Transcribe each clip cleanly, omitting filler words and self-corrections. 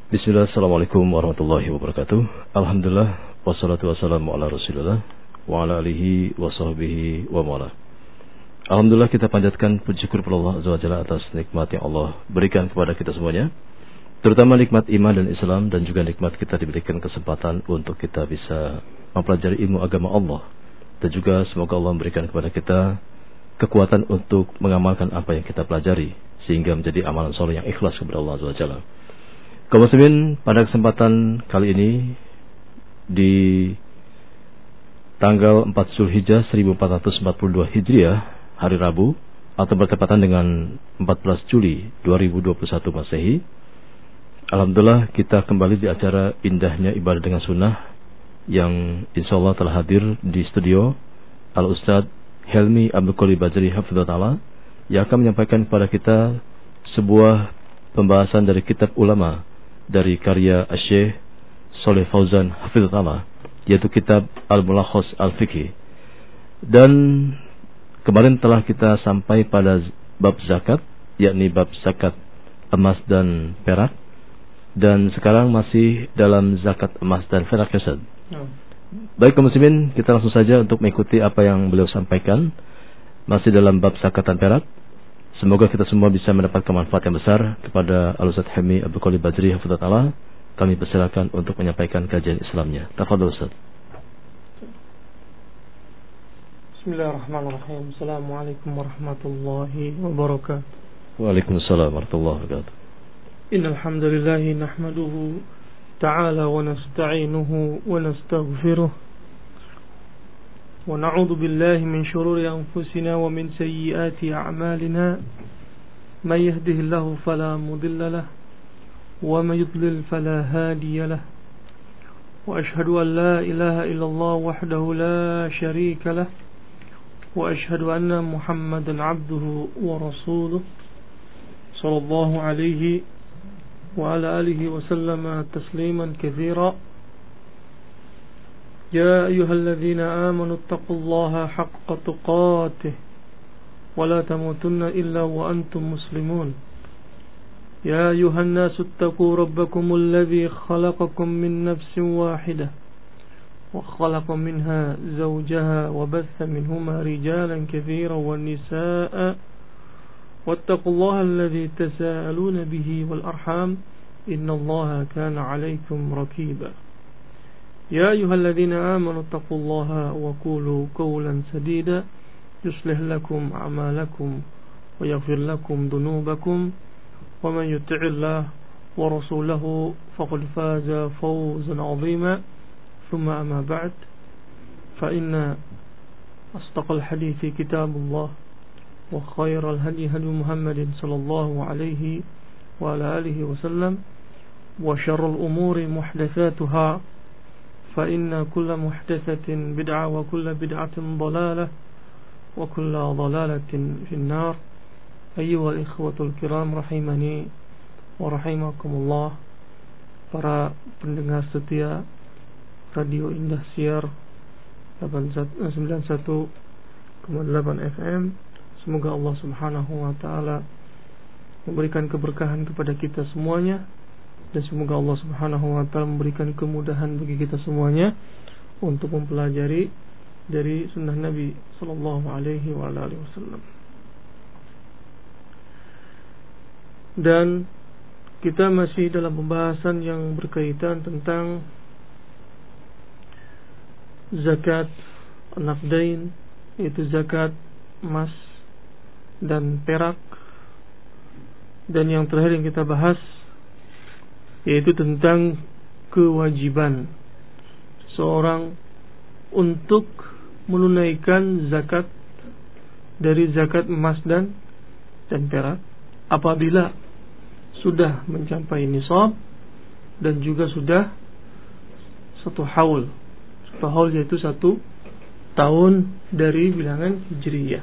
Bismillah, assalamualaikum warahmatullahi wabarakatuh. Alhamdulillah, wassalatu wassalamu ala rasulillah wa ala alihi wa sahbihi wa mawala. Alhamdulillah, kita panjatkan puji syukur kepada Allah Azza wa Jalla atas nikmat yang Allah berikan kepada kita semuanya, terutama nikmat iman dan Islam, dan juga nikmat kita diberikan kesempatan untuk kita bisa mempelajari ilmu agama Allah, dan juga semoga Allah memberikan kepada kita kekuatan untuk mengamalkan apa yang kita pelajari sehingga menjadi amalan soleh yang ikhlas kepada Allah Azza wa Jalla. Kaum muslimin, pada kesempatan kali ini di tanggal 4 Zulhijjah 1442 Hijriah, hari Rabu, atau bertepatan dengan 14 Juli 2021 Masehi. Alhamdulillah, kita kembali di acara indahnya ibadah dengan sunnah yang insyaallah telah hadir di studio Al-Ustadz Helmi Abdul Qadir Bajri Hafizahullah Ta'ala, yang akan menyampaikan kepada kita sebuah pembahasan dari kitab ulama dari karya Syekh Shalih Fauzan Hafizahullah Ta'ala, yaitu kitab Al-Mulakhas Al-Fiqhi. Dan kemarin telah kita sampai pada bab zakat, yakni bab zakat emas dan perak, dan sekarang masih dalam zakat emas dan perak. Baik kaum muslimin, kita langsung saja untuk mengikuti apa yang beliau sampaikan, masih dalam bab zakat dan perak. Semoga kita semua bisa mendapatkan manfaat yang besar. Kepada Al-Ustadz Helmi Abdul Qadir Bajri Hafizahullah Ta'ala, kami persilakan untuk menyampaikan kajian Islamnya. Tafadhol Ustaz. Bismillahirrahmanirrahim. Assalamualaikum warahmatullahi wabarakatuh. Waalaikumsalam warahmatullahi wabarakatuh. Innal hamdalillah nahmaduhu ta'ala wa nasta'inuhu wa nastaghfiruh wa na'udzu billahi min shururi anfusina wa min sayyiati a'malina. May yahdihillahu fala mudilla lahu wa may yudlil fala hadiya lahu. Wa ashhadu an la ilaha illallah wahdahu la sharika lahu wa ashhadu anna Muhammadan 'abduhu wa rasuluh sallallahu alaihi wa ala alihi wa sallama tasliman katsira. يا أيها الذين آمنوا اتقوا الله حق تقاته ولا تموتن إلا وأنتم مسلمون. يا أيها الناس اتقوا ربكم الذي خلقكم من نفس واحدة وخلق منها زوجها وبث منهما رجالا كثيرا والنساء واتقوا الله الذي تساءلون به والأرحام إن الله كان عليكم رقيبا. يا أيها الذين آمنوا اتقوا الله وقولوا قولا سديدا يصلح لكم أعمالكم ويغفر لكم ذنوبكم ومن يطع الله ورسوله فقد فاز فوزا عظيما. ثم أما بعد، فإن أصدق الحديث كتاب الله وخير الهدي هدي محمد صلى الله عليه وعلى آله وسلم وشر الأمور محدثاتها فإن كل محدثة بدعة وكل بدعة ضلالة وكل ضلالة في النار. أيها الإخوة الكرام rahimani wa rahimakumullah, para pendengar setia Radio Indah Siar 91,8 FM, semoga Allah Subhanahu wa taala memberikan keberkahan kepada kita semuanya, dan semoga Allah Subhanahu wa ta'ala memberikan kemudahan bagi kita semuanya untuk mempelajari dari sunnah Nabi sallallahu alaihi wasallam. Dan kita masih dalam pembahasan yang berkaitan tentang zakat naqdain, yaitu zakat emas dan perak. Dan yang terakhir yang kita bahas yaitu tentang kewajiban seorang untuk menunaikan zakat dari zakat emas dan perak apabila sudah mencapai nisab dan juga sudah satu haul. Satu haul yaitu 1 tahun dari bilangan Hijriyah.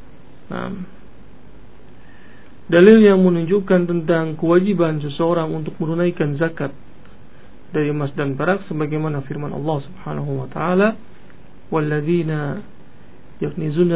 Dalil yang menunjukkan tentang kewajiban seseorang untuk menunaikan zakat dari emas dan perak sebagaimana firman Allah Subhanahu wa taala, "Walladzina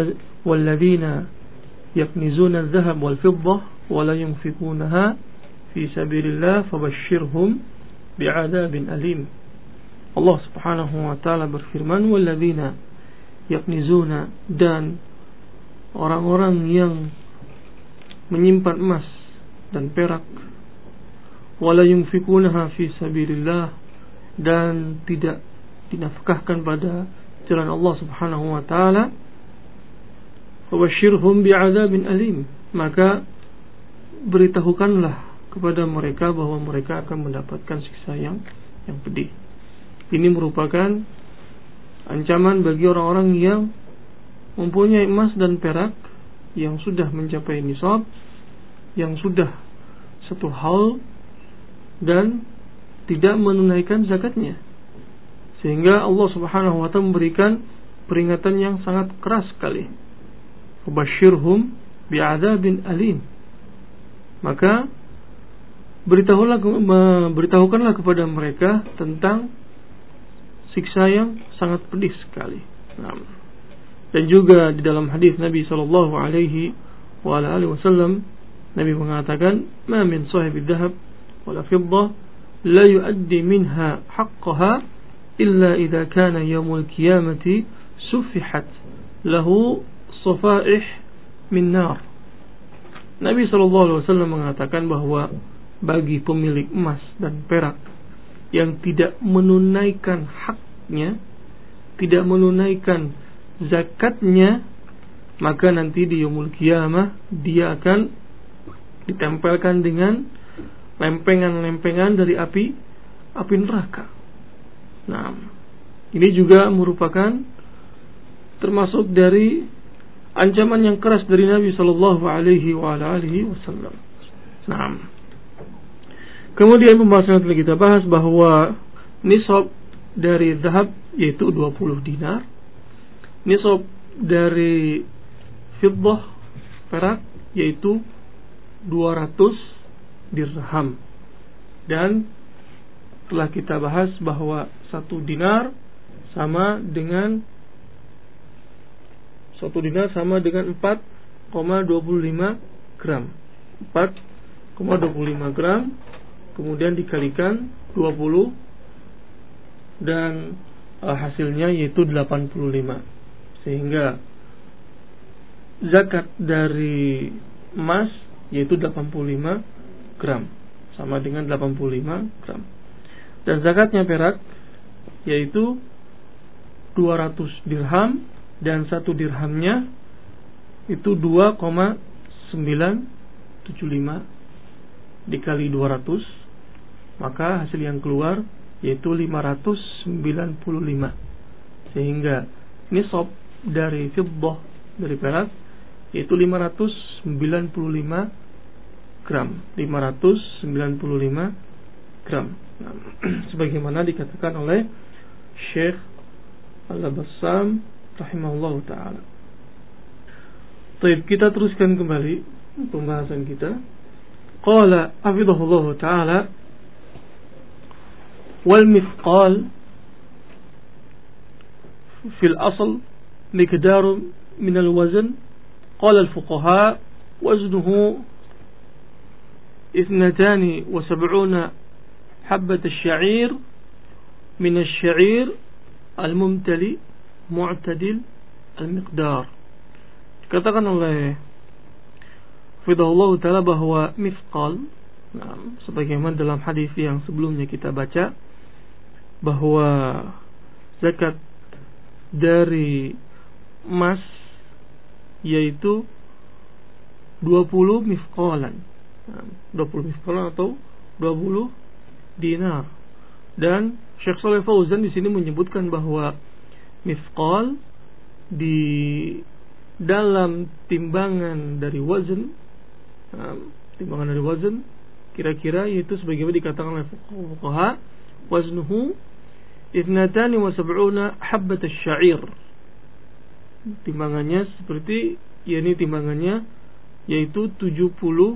yaknizuna adh-dhahab wal fiddah wa la yunfiqunaha fi sabilillah fabashshirhum bi'adzabin alim. Allah Subhanahu wa taala berfirman, walladzina yaknizuna, dan orang-orang yang menyimpan emas dan perak, wala yunfikunaha fi sabilillah, dan tidak dinafkahkan pada jalan Allah Subhanahu wa taala, fabashshirhum bi'adzabin alim, maka beritahukanlah kepada mereka bahwa mereka akan mendapatkan siksa yang pedih. Ini merupakan ancaman bagi orang-orang yang mempunyai emas dan perak yang sudah mencapai nisab, yang sudah satu haul dan tidak menunaikan zakatnya, sehingga Allah Subhanahu wa taala memberikan peringatan yang sangat keras sekali. Fabashshirhum bi'adzabin alim, maka beritahukanlah kepada mereka tentang siksa yang sangat pedih sekali. Dan juga di dalam hadis Nabi sallallahu alaihi wasallam, Nabi mengatakan, "Ma min sahibi dhahab wala fiddah la yu'addi minha haqqaha illa idza kana yaumul qiyamati sufihat lahu safaih min nar." Nabi sallallahu alaihi wasallam mengatakan bahwa bagi pemilik emas dan perak yang tidak menunaikan haknya, tidak menunaikan zakatnya, maka nanti di yaumul qiyamah dia akan ditempelkan dengan lempengan-lempengan dari api neraka. Nah, ini juga merupakan termasuk dari ancaman yang keras dari Nabi sallallahu alaihi wasallam. Nah, kemudian pembahasan yang telah kita bahas bahwa nisab dari zahab yaitu 20 dinar, nisab dari fiddah perak yaitu 200 dirham, dan telah kita bahas bahwa 1 dinar sama dengan 4,25 gram. 4,25 gram kemudian dikalikan 20 dan hasilnya yaitu 85, sehingga zakat dari emas yaitu 85 gram sama dengan 85 gram, dan zakatnya perak yaitu 200 dirham, dan 1 dirhamnya itu 2,975 dikali 200, maka hasil yang keluar yaitu 595, sehingga nisab dari fiddah dari perak yaitu 595 gram. 595 gram. Nah, sebagaimana dikatakan oleh Syekh Al-Bassam rahimahullahu ta'ala. Baik, kita teruskan kembali pembahasan kita. Qala hafidhahullahu ta'ala, wal mithqal fil asl miqdaru min al wazn. Qala al fuqaha waznuhu 72 حبة الشعير من الشعير الممتلئ معتدل المقدار. Dikatakan oleh Fidahullah Ta'ala bahwa mithqal, sebagaimana dalam hadis yang sebelumnya kita baca, bahwa zakat dari emas yaitu 20 mithqalan, 20 mithqalan atau 20 dinar. Dan Syekh Shalih Fauzan di sini menyebutkan bahwa mithqal di dalam timbangan dari wazn, kira-kira yaitu sebagaimana dikatakan oleh fuqaha, waznuhu 72 habbat asy-sya'ir. Timbangannya seperti timbangannya yaitu 72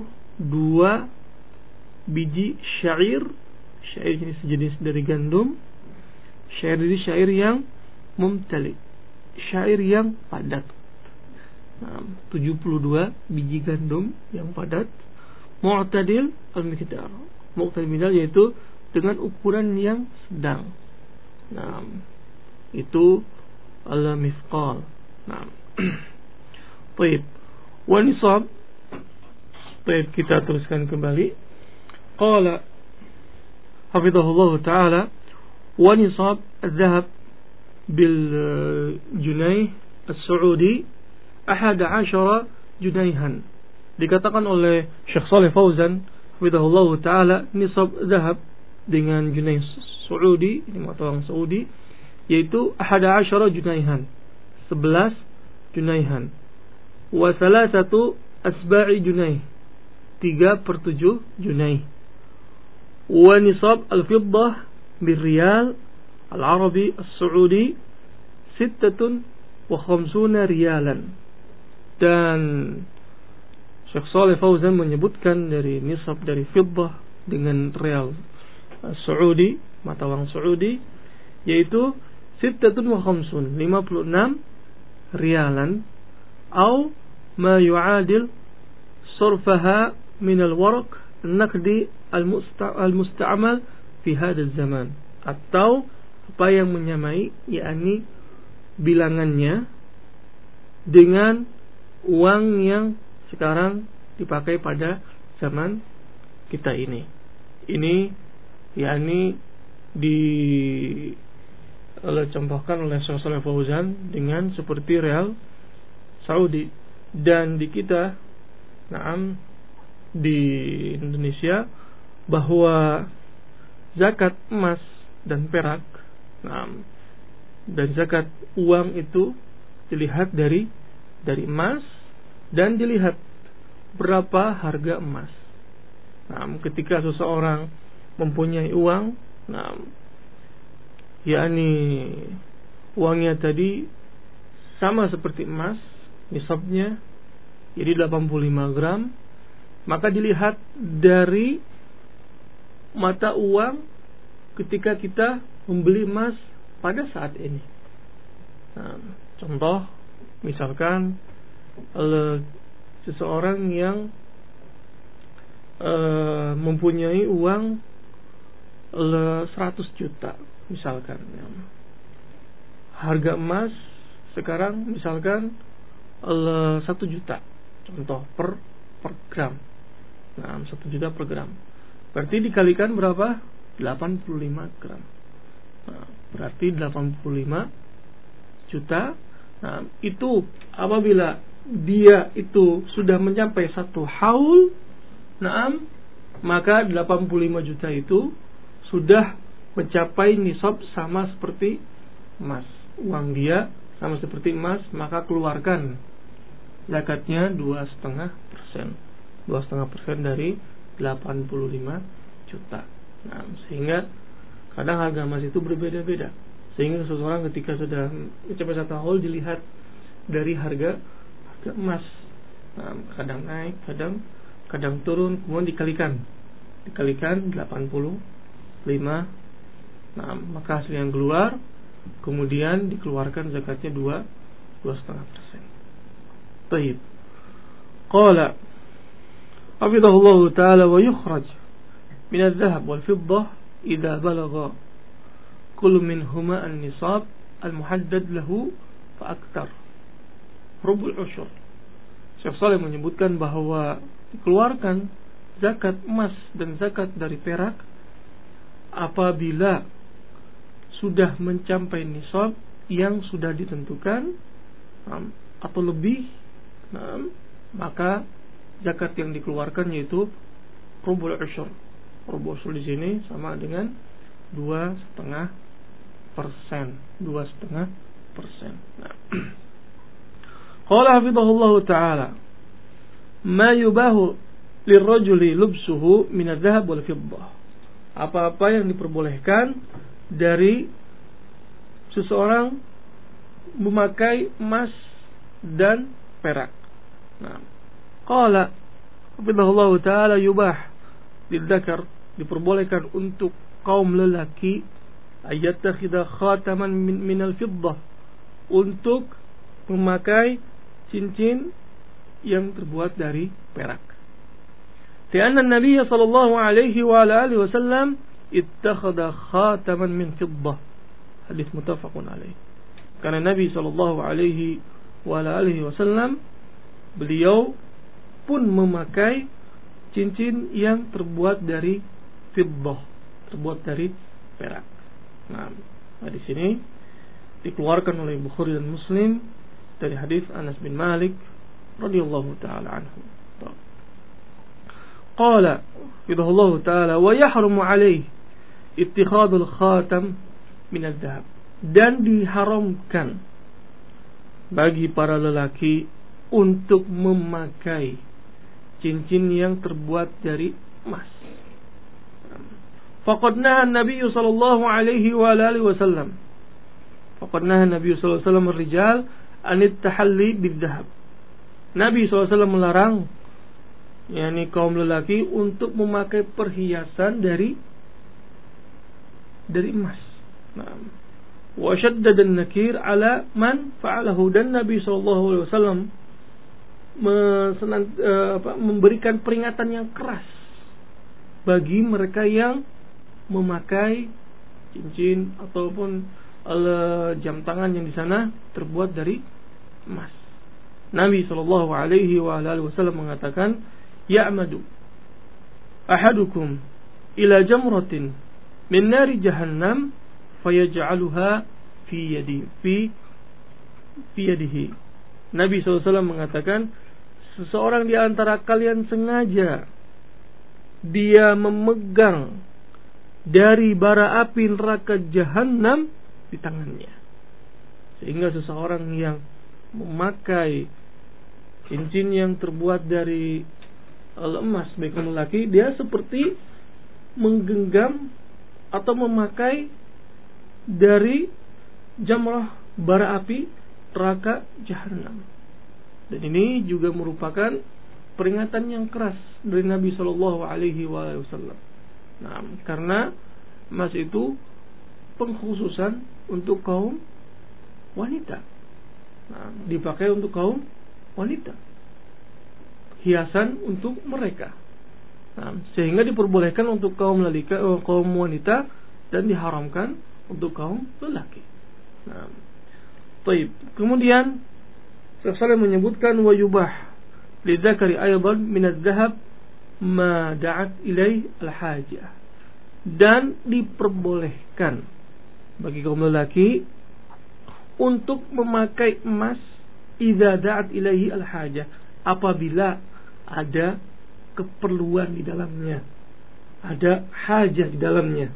biji syair. Syair ini sejenis dari gandum. Syair ini syair yang mumtali, syair yang padat. 72 biji gandum yang padat, mu'tadil al-miqdar. Mu'tadil al-miqdar yaitu dengan ukuran yang sedang. Nah, itu al-mithqal. Nah. Baik. Wa nisab. Baik, kita teruskan kembali. Qala hafizahullah ta'ala wa nisab al-dhahab bil junayh as-Saudi 11 junayhan. Dikatakan oleh Syekh Shalih Fauzan hafizahullah ta'ala, nisab zahab dengan junayh Saudi, ini mata wang Saudi, yaitu 11 junayhan, 11 junayhan. Wa salasatu asba'i junayh, 3/7 junayh. Wa nisab al-fiddah bil-riyal al-arabi as-Saudi 56 riyalan. Dan Syekh Shalih Fauzan menyebutkan dari nisab dari fiddah dengan rial Saudi, mata wang Saudi, yaitu 56 riyalan, atau ma yu'adil surfaha min al-waraq an-naqdi al-musta'mal fi hadha zaman, atau apa yang menyamai, yakni bilangannya dengan uang yang sekarang dipakai pada zaman kita ini. Ini yakni dicontohkan oleh Syekh Shalih Fauzan dengan seperti real Saudi. Dan di kita, di Indonesia, bahwa zakat emas dan perak, dan zakat uang itu dilihat dari emas, dan dilihat berapa harga emas. Ketika seseorang mempunyai uang, yakni uangnya tadi sama seperti emas, nisabnya jadi 85 gram, maka dilihat dari mata uang ketika kita membeli emas pada saat ini. Contoh, misalkan seseorang yang mempunyai uang 100 juta misalkan, harga emas sekarang misalkan 1 juta, contoh per gram. 1 juta per gram, berarti dikalikan berapa? 85 gram. Berarti 85 juta. Itu apabila dia itu sudah mencapai 1 haul, maka 85 juta itu sudah mencapai nisab sama seperti emas. Uang dia sama seperti emas, maka keluarkan zakatnya 2,5%. 2,5% dari 85 juta. Sehingga kadang harga emas itu berbeda-beda. Sehingga seseorang ketika sudah mencapai 1 haul dilihat dari harga emas. Kadang naik, kadang turun, kemudian dikalikan 85. Maka hasil yang keluar, kemudian dikeluarkan zakatnya 2,5%. Baik. Qala hafizahullah ta'ala wa yukhraj min al-dhahab wal-fiddah idza balagha kullu minhuma an-nisab al-muhaddad lahu fa akthar rubul ushur. Syekh Shalih menyebutkan bahwa dikeluarkan zakat emas dan zakat dari perak apabila sudah mencapai nisab yang sudah ditentukan atau lebih, maka zakat yang dikeluarkan yaitu rubul ushur. Rubul ushur di sini sama dengan 2,5%. 2,5%. Qala hafizahullah ta'ala, ma yubahu lirrajuli lubsuhu min adh-dhahab wal fiddah. Apa-apa yang diperbolehkan dari seseorang memakai emas dan perak. Qala hafizahullah ta'ala yubah lidzakar, diperbolehkan untuk kaum lelaki ayattakhidha khataman min al-fiddah, untuk memakai cincin yang terbuat dari perak. Karena Nabi sallallahu alaihi wa alihi wasallam ittakhadha khataman min fiddah. Hadis muttafaqun alaih. Karena Nabi sallallahu alaihi wa alihi wasallam beliau pun memakai cincin yang terbuat dari fiddah, terbuat dari perak. Nah, di sini dikeluarkan oleh Bukhari dan Muslim dari hadis Anas bin Malik radhiyallahu taala anhu. Qala idallahu taala wa yahrumu alaihi ittikhadul khatam min al-dhahab, dan diharamkan bagi para lelaki untuk memakai cincin yang terbuat dari emas. Faqad naha an-nabiy sallallahu alaihi wa alihi wasallam. Faqad naha an-nabiy sallallahu alaihi wasallam ar-rijal an at-tahalli bidh-dhahab. Nabi SAW melarang yakni kaum lelaki untuk memakai perhiasan dari emas. Nah, wa shaddada an-nakir ala man fa'alahu, dan Nabi SAW memberikan peringatan yang keras bagi mereka yang memakai cincin ataupun jam tangan yang di sana terbuat dari emas. Nabi sallallahu alaihi wa alihi wasallam mengatakan, "Ya'madu ahadukum ila jamratin min nari jahannam fayaj'aluha fi yadihi." Nabi SAW mengatakan, seseorang di antara kalian sengaja dia memegang dari bara api neraka jahanam di tangannya. Sehingga seseorang yang memakai cincin yang terbuat dari emas baik lelaki, dia seperti menggenggam atau memakai dari jamrah bara api neraka jahanam. Dan ini juga merupakan peringatan yang keras dari Nabi sallallahu alaihi wasallam. Nah, karena emas itu pengkhususan untuk kaum wanita. Nah, dipakai untuk kaum wanita. Hiasan untuk mereka. Nah, sehingga diperbolehkan untuk kaum wanita dan diharamkan untuk kaum lelaki. Nah, baik. Kemudian Rasulullah menyebutkan wa yubah lidzakari aydan min adz-dzahab ma da'at ilai al-hajah, dan diperbolehkan bagi kaum lelaki untuk memakai emas idza da'at ilaihi al-hajah, apabila ada keperluan di dalamnya, ada hajah di dalamnya.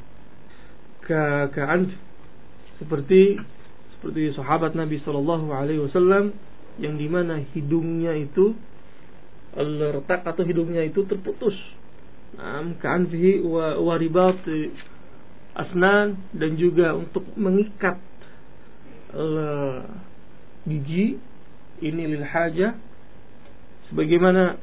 Seperti sahabat Nabi sallallahu alaihi wasallam yang dimana hidungnya itu retak atau hidungnya itu terputus. Ka'anfihi wa ribat asnan, dan juga untuk mengikat gigi ini lil hajah, sebagaimana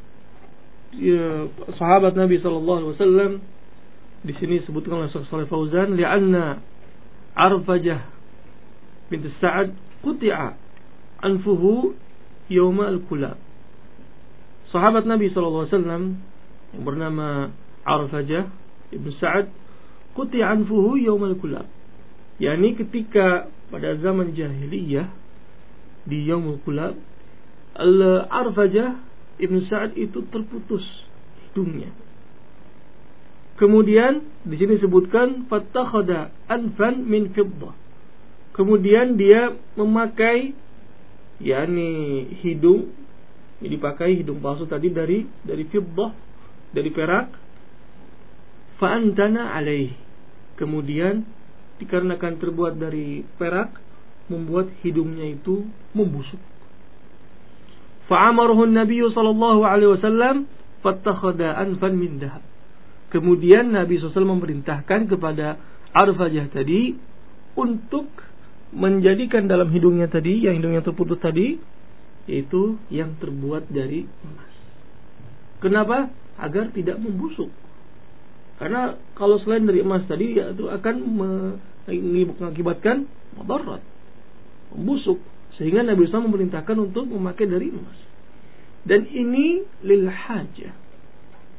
sahabat Nabi sallallahu alaihi wasallam di sini disebutkan oleh Syekh Shalih Fauzan, li'anna Arfajah bint Sa'ad quti'a anfuhu yawma al-kulab. Sahabat Nabi sallallahu alaihi wasallam yang bernama Arfajah ibn Sa'ad quti'a anfuhu yawma al-kulab, yakni ketika pada zaman jahiliyah di Yaumul Kulab, Arfajah ibn Sa'ad itu terputus hidungnya. Kemudian di sini disebutkan fattakhadha anfan min fiddah. Kemudian dia memakai yakni hidung, dipakai hidung palsu tadi dari fiddah, dari perak. Fa antana alaih. Kemudian dikarenakan terbuat dari perak, membuat hidungnya itu membusuk. Fa'amaruhu an-nabiy sallallahu alaihi wasallam fattakhadha anfan min dhahab. Kemudian Nabi SAW memerintahkan kepada Arfajah tadi untuk menjadikan dalam hidungnya tadi, yang hidungnya terputus tadi, yaitu yang terbuat dari emas. Kenapa? Agar tidak membusuk. Karena kalau selain dari emas tadi, itu akan mengakibatkan mudarat, membusuk. Sehingga Nabi SAW memerintahkan untuk memakai dari emas. Dan ini lil hajah,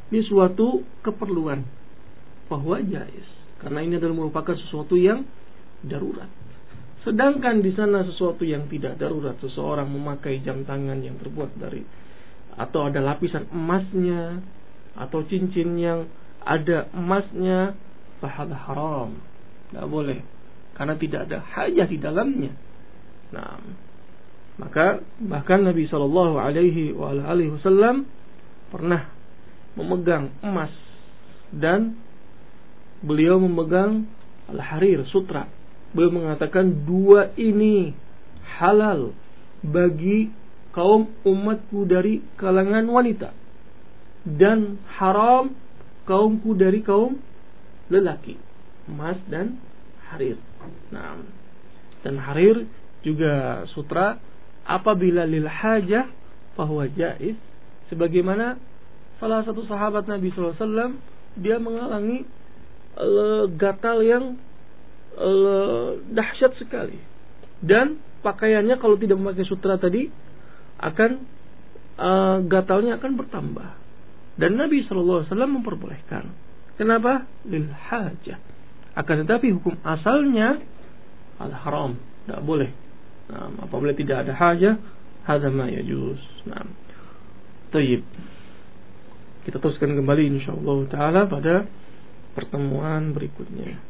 Ini suatu keperluan, bahwa jais, karena ini adalah merupakan sesuatu yang darurat. Sedangkan di sana sesuatu yang tidak darurat, seseorang memakai jam tangan yang terbuat dari, atau ada lapisan emasnya, atau cincin yang ada emasnya, fahadha haram, tidak boleh, karena tidak ada hajah di dalamnya. Nah, maka bahkan Nabi Shallallahu Alaihi Wasallam pernah memegang emas, dan beliau memegang al-harir, sutra. Beliau mengatakan, dua ini halal bagi kaum umatku dari kalangan wanita, dan haram kaumku dari kaum lelaki, emas dan harir. Nah, dan harir juga sutra, apabila lil hajah fahuwa jaiz, sebagaimana salah satu sahabat Nabi SAW, dia mengalami gatal yang dahsyat sekali, dan pakaiannya kalau tidak memakai sutra tadi akan gatalnya akan bertambah, dan Nabi SAW memperbolehkan. Kenapa? Lil hajah. Akan tetapi hukum asalnya al haram, tidak boleh. Nah, apabila tidak ada hajah, hadza ma yajuz. Nah, tayyib. Kita teruskan kembali insyaallah taala pada pertemuan berikutnya.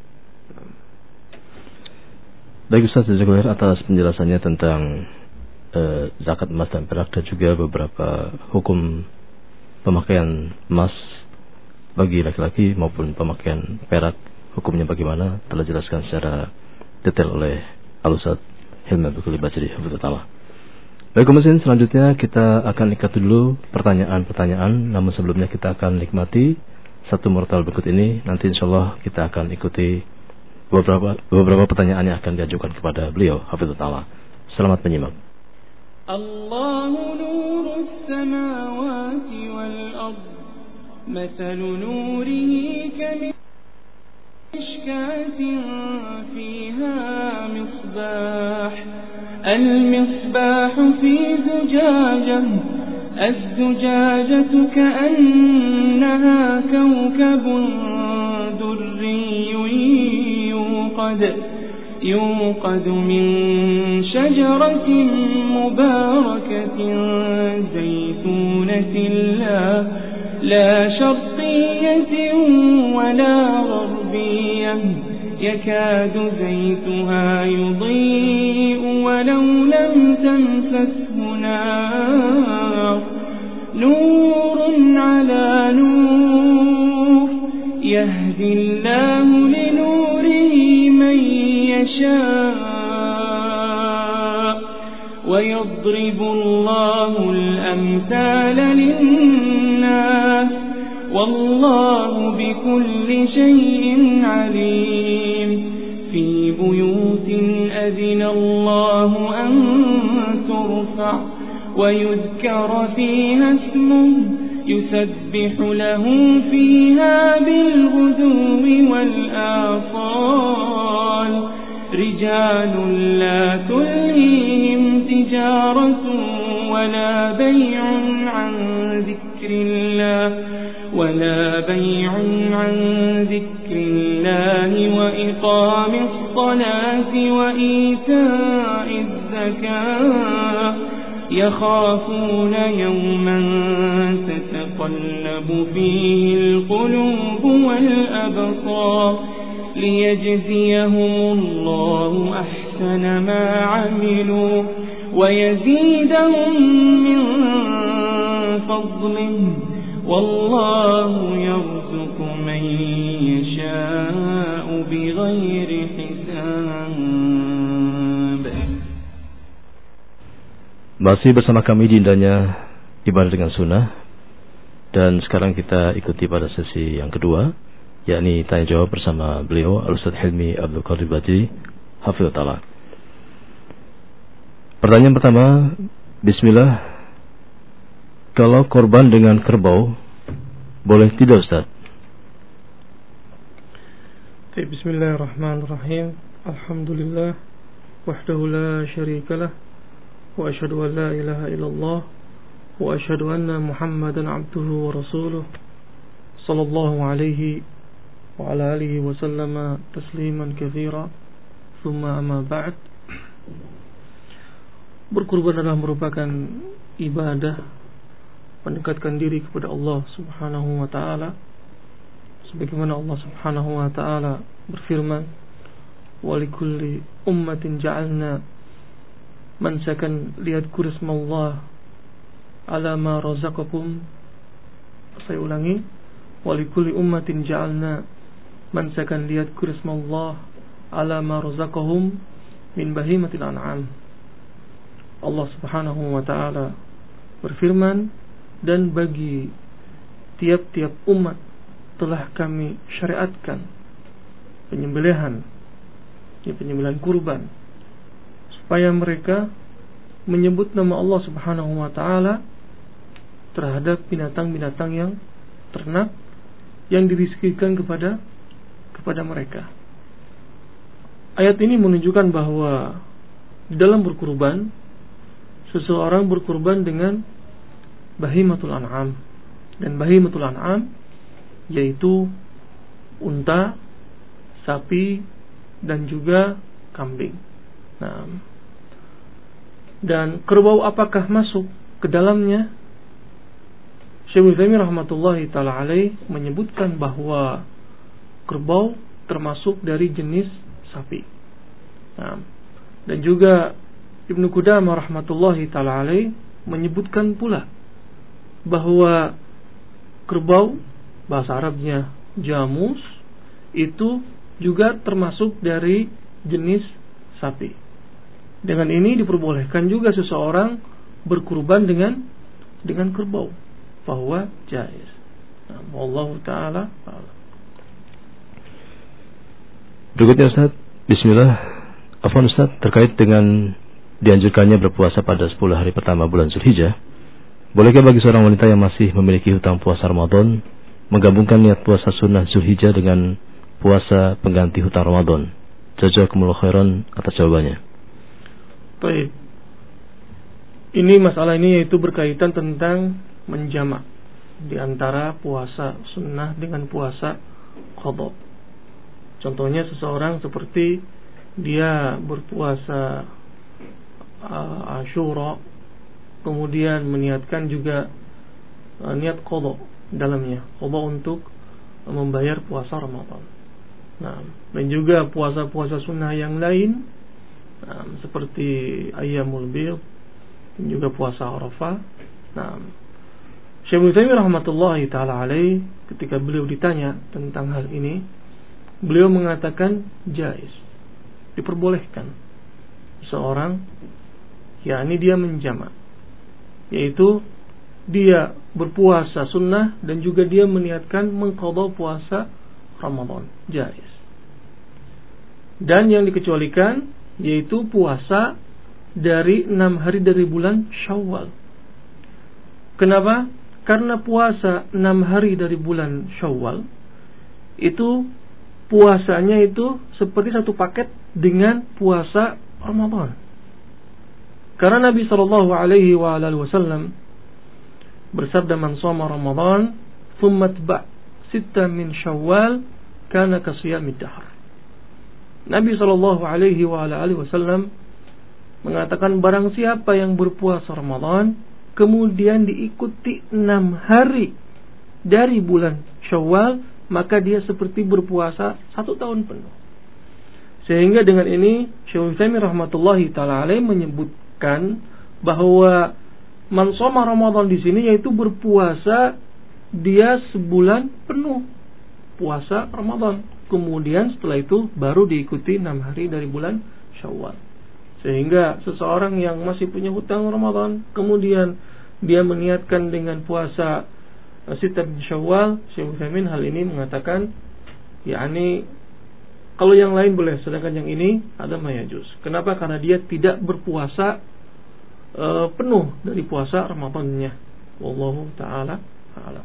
Baik Ustaz Jazakallahu atas penjelasannya tentang zakat emas dan perak, dan juga beberapa hukum pemakaian emas bagi laki-laki maupun pemakaian perak, hukumnya bagaimana, telah dijelaskan secara detail oleh Al-Ustaz Hilmi Abdul Bajri hafizahullah. Baik kemudian selanjutnya kita akan ikuti dulu pertanyaan-pertanyaan, namun sebelumnya kita akan nikmati satu murotal berikut ini. Nanti insyaallah kita akan ikuti beberapa pertanyaan yang akan diajukan kepada beliau hafizahullah. Selamat menyimak. Allahu nurus samawati wal ard, mathalu nurihi kamishkatin fiha misbah, المصباح في زجاجة، الزجاجة كأنها كوكب دري يوقد من شجرة مباركة زيتونة لا شرقية ولا غربية، يكاد زيتها يضيء ولو لم تمسسه نار، نور على نور، يهدي الله لنوره من يشاء، ويضرب الله الأمثال للناس، والله بكل شيء عليم. في بيوت أذن الله أن ترفع ويذكر فيها اسمه يسبح له فيها بالغدو والآصال، رجال لا تلهيهم تجارة ولا بيع عن ذكر الله وإقام الصلاة وإيتاء الزكاة، يخافون يوما تتقلب فيه القلوب والأبصار، ليجزيهم الله أحسن ما عملوا ويزيدهم من فضله، والله يرزق من يشاء بغير حساب. Masih bersama kami di indahnya ibadah dengan sunnah, dan sekarang kita ikuti pada sesi yang kedua, yakni tanya jawab bersama beliau Al-Ustaz Hilmi Abdul Bajri hafizahullah. Pertanyaan pertama, bismillah, kalau korban dengan kerbau boleh tidak Ustaz? Bismillahirrahmanirrahim. Alhamdulillah wahdahu la syarikalah, wa asyhadu an la ilaha illallah, wa asyhadu anna Muhammadan abduhu wa rasuluh. sallallahu alaihi wa ala alihi wa sallama tasliman katsira. Tsumma amma ba'd. Berkurban adalah merupakan ibadah mendekatkan diri kepada Allah Subhanahu wa taala, sebagaimana Allah Subhanahu wa taala berfirman, wa likulli ummatin ja'alna mansakan liyadhkuru ismallah ala ma razaqakum. Saya ulangi, wa likulli ummatin ja'alna mansakan liyadhkuru ismallah ala ma razaqahum min bahimatil an'am. Allah Subhanahu wa taala berfirman, dan bagi tiap-tiap umat telah kami syariatkan penyembelihan kurban, supaya mereka menyebut nama Allah Subhanahu wa taala terhadap binatang-binatang yang ternak yang dirizkikan kepada mereka. Ayat ini menunjukkan bahwa dalam berkurban, seseorang berkurban dengan bahimatul an'am, dan bahimatul an'am yaitu unta, sapi, dan juga kambing. Nah, dan kerbau apakah masuk ke dalamnya? Syekh Utsaimin rahmatullahi taala alaih menyebutkan bahwa kerbau termasuk dari jenis sapi. Nah, dan juga Ibnu Qudamah rahmatullahi taala alaih menyebutkan pula bahwa kerbau, bahasa Arabnya jamus, itu juga termasuk dari jenis sapi. Dengan ini diperbolehkan juga seseorang berkurban dengan kerbau, bahwa jaiz. Nah, wallahu taala a'lam. Berikutnya Ustaz, bismillah. Afwan Ustaz, terkait dengan dianjurkannya berpuasa pada 10 hari pertama bulan Zulhijjah, bolehkah bagi seorang wanita yang masih memiliki hutang puasa Ramadan menggabungkan niat puasa sunnah Zulhijjah dengan puasa pengganti hutang Ramadan? Jazakumullahu khairan atas jawabannya. Baik. Ini masalah ini yaitu berkaitan tentang menjamak di antara puasa sunnah dengan puasa qadha. Contohnya seseorang seperti dia berpuasa Asyura, kemudian meniatkan juga niat qadha dalamnya, qadha untuk membayar puasa Ramadan. Nah, dan juga puasa-puasa sunnah yang lain, seperti Ayyamul Bid dan juga puasa Arafah. Nah, Syekh Utsaimin rahmatullahi taala alaih ketika beliau ditanya tentang hal ini, beliau mengatakan jaiz, diperbolehkan seorang, yakni dia menjamak, yaitu dia berpuasa sunnah dan juga dia meniatkan mengqadha puasa Ramadan, jaiz. Dan yang dikecualikan yaitu puasa dari 6 hari dari bulan Syawal. Kenapa? Karena puasa 6 hari dari bulan Syawal itu puasanya itu seperti satu paket dengan puasa Ramadan. Karena Nabi sallallahu alaihi wasallam bersabda, man shoma Ramadan thumma atba' 6 min Syawal kana kasiyamid dahr. Nabi sallallahu alaihi wasallam mengatakan, barang siapa yang berpuasa Ramadan kemudian diikuti 6 hari dari bulan Syawal, maka dia seperti berpuasa 1 tahun penuh. Sehingga dengan ini Syekh Utsaimin rahmatullahi taala alaih menyebutkan bahwa man shoma Ramadan di sini yaitu berpuasa dia sebulan penuh puasa Ramadan. Kemudian setelah itu baru diikuti 6 hari dari bulan Syawal. Sehingga seseorang yang masih punya hutang Ramadan kemudian dia meniatkan dengan puasa Sittah bin Syawal, Syekh Utsaimin hal ini mengatakan, yakni kalau yang lain boleh, sedangkan yang ini ada mayajuz. Kenapa? Karena dia tidak berpuasa penuh dari puasa Ramadannya. Wallahu taala a'lam.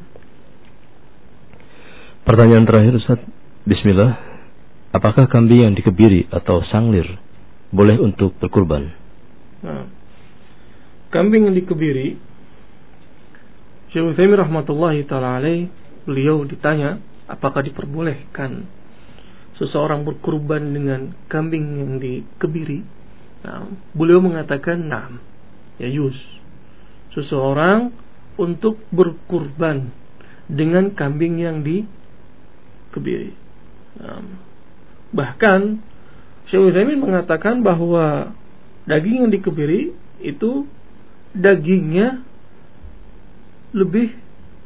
Pertanyaan terakhir Ustaz, bismillah. Apakah kambing yang dikebiri atau sanglir boleh untuk berkurban? Nah, kambing yang dikebiri, Syekh Utsaimin rahmatullahi taala alaih beliau ditanya apakah diperbolehkan seseorang berkurban dengan kambing yang dikebiri, beliau mengatakan na'am, yajuz. Seseorang untuk berkurban dengan kambing yang dikebiri. Bahkan Syekh Utsaimin mengatakan bahwa daging yang dikebiri itu dagingnya lebih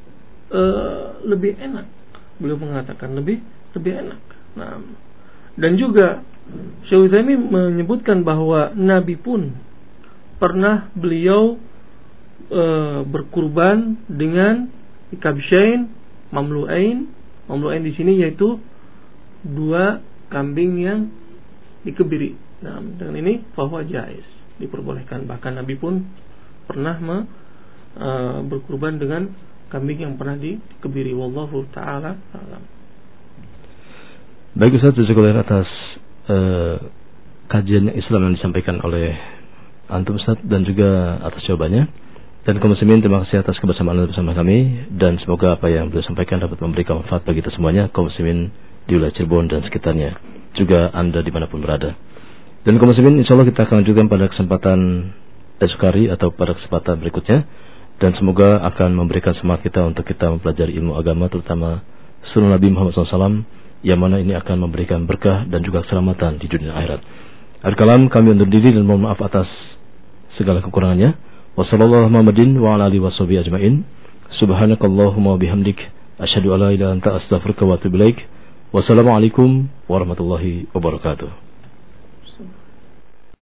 enak. Beliau mengatakan lebih enak. Nah, dan juga Syekh Utsaimin menyebutkan bahwa Nabi pun pernah beliau berkurban dengan kabsyain mamlu'ain. Mamlu'ain di sini yaitu 2 kambing yang dikebiri. Nah, dengan ini fahuwa jaiz, diperbolehkan. Bahkan Nabi pun pernah berkurban dengan kambing yang pernah dikebiri. Wallahu ta'ala a'lam. Baik Ustaz, jazakallahu atas kajian Islam yang disampaikan oleh antum Ustaz, dan juga atas jawabannya. Dan kaum muslimin, terima kasih atas kebersamaan Anda bersama kami, dan semoga apa yang beliau sampaikan dapat memberikan manfaat bagi kita semuanya, kaum muslimin di wilayah Cirebon dan sekitarnya, juga Anda dimanapun berada. Dan kaum muslimin, insyaallah kita akan lanjutkan pada kesempatan esok hari atau pada kesempatan berikutnya, dan semoga akan memberikan semangat kita untuk kita mempelajari ilmu agama, terutama sunnah Nabi Muhammad SAW, yang mana ini akan memberikan berkah dan juga keselamatan di dunia akhirat. Akhir kalam, kami undur diri dan mohon maaf atas segala kekurangannya. Wassallallahu Muhammadin wa ala alihi washabihi ajmain. Subhanakallahumma wa bihamdik, asyhadu an la ilaha illa anta, astaghfiruka wa atubu ilaik. Wassalamualaikum warahmatullahi wabarakatuh.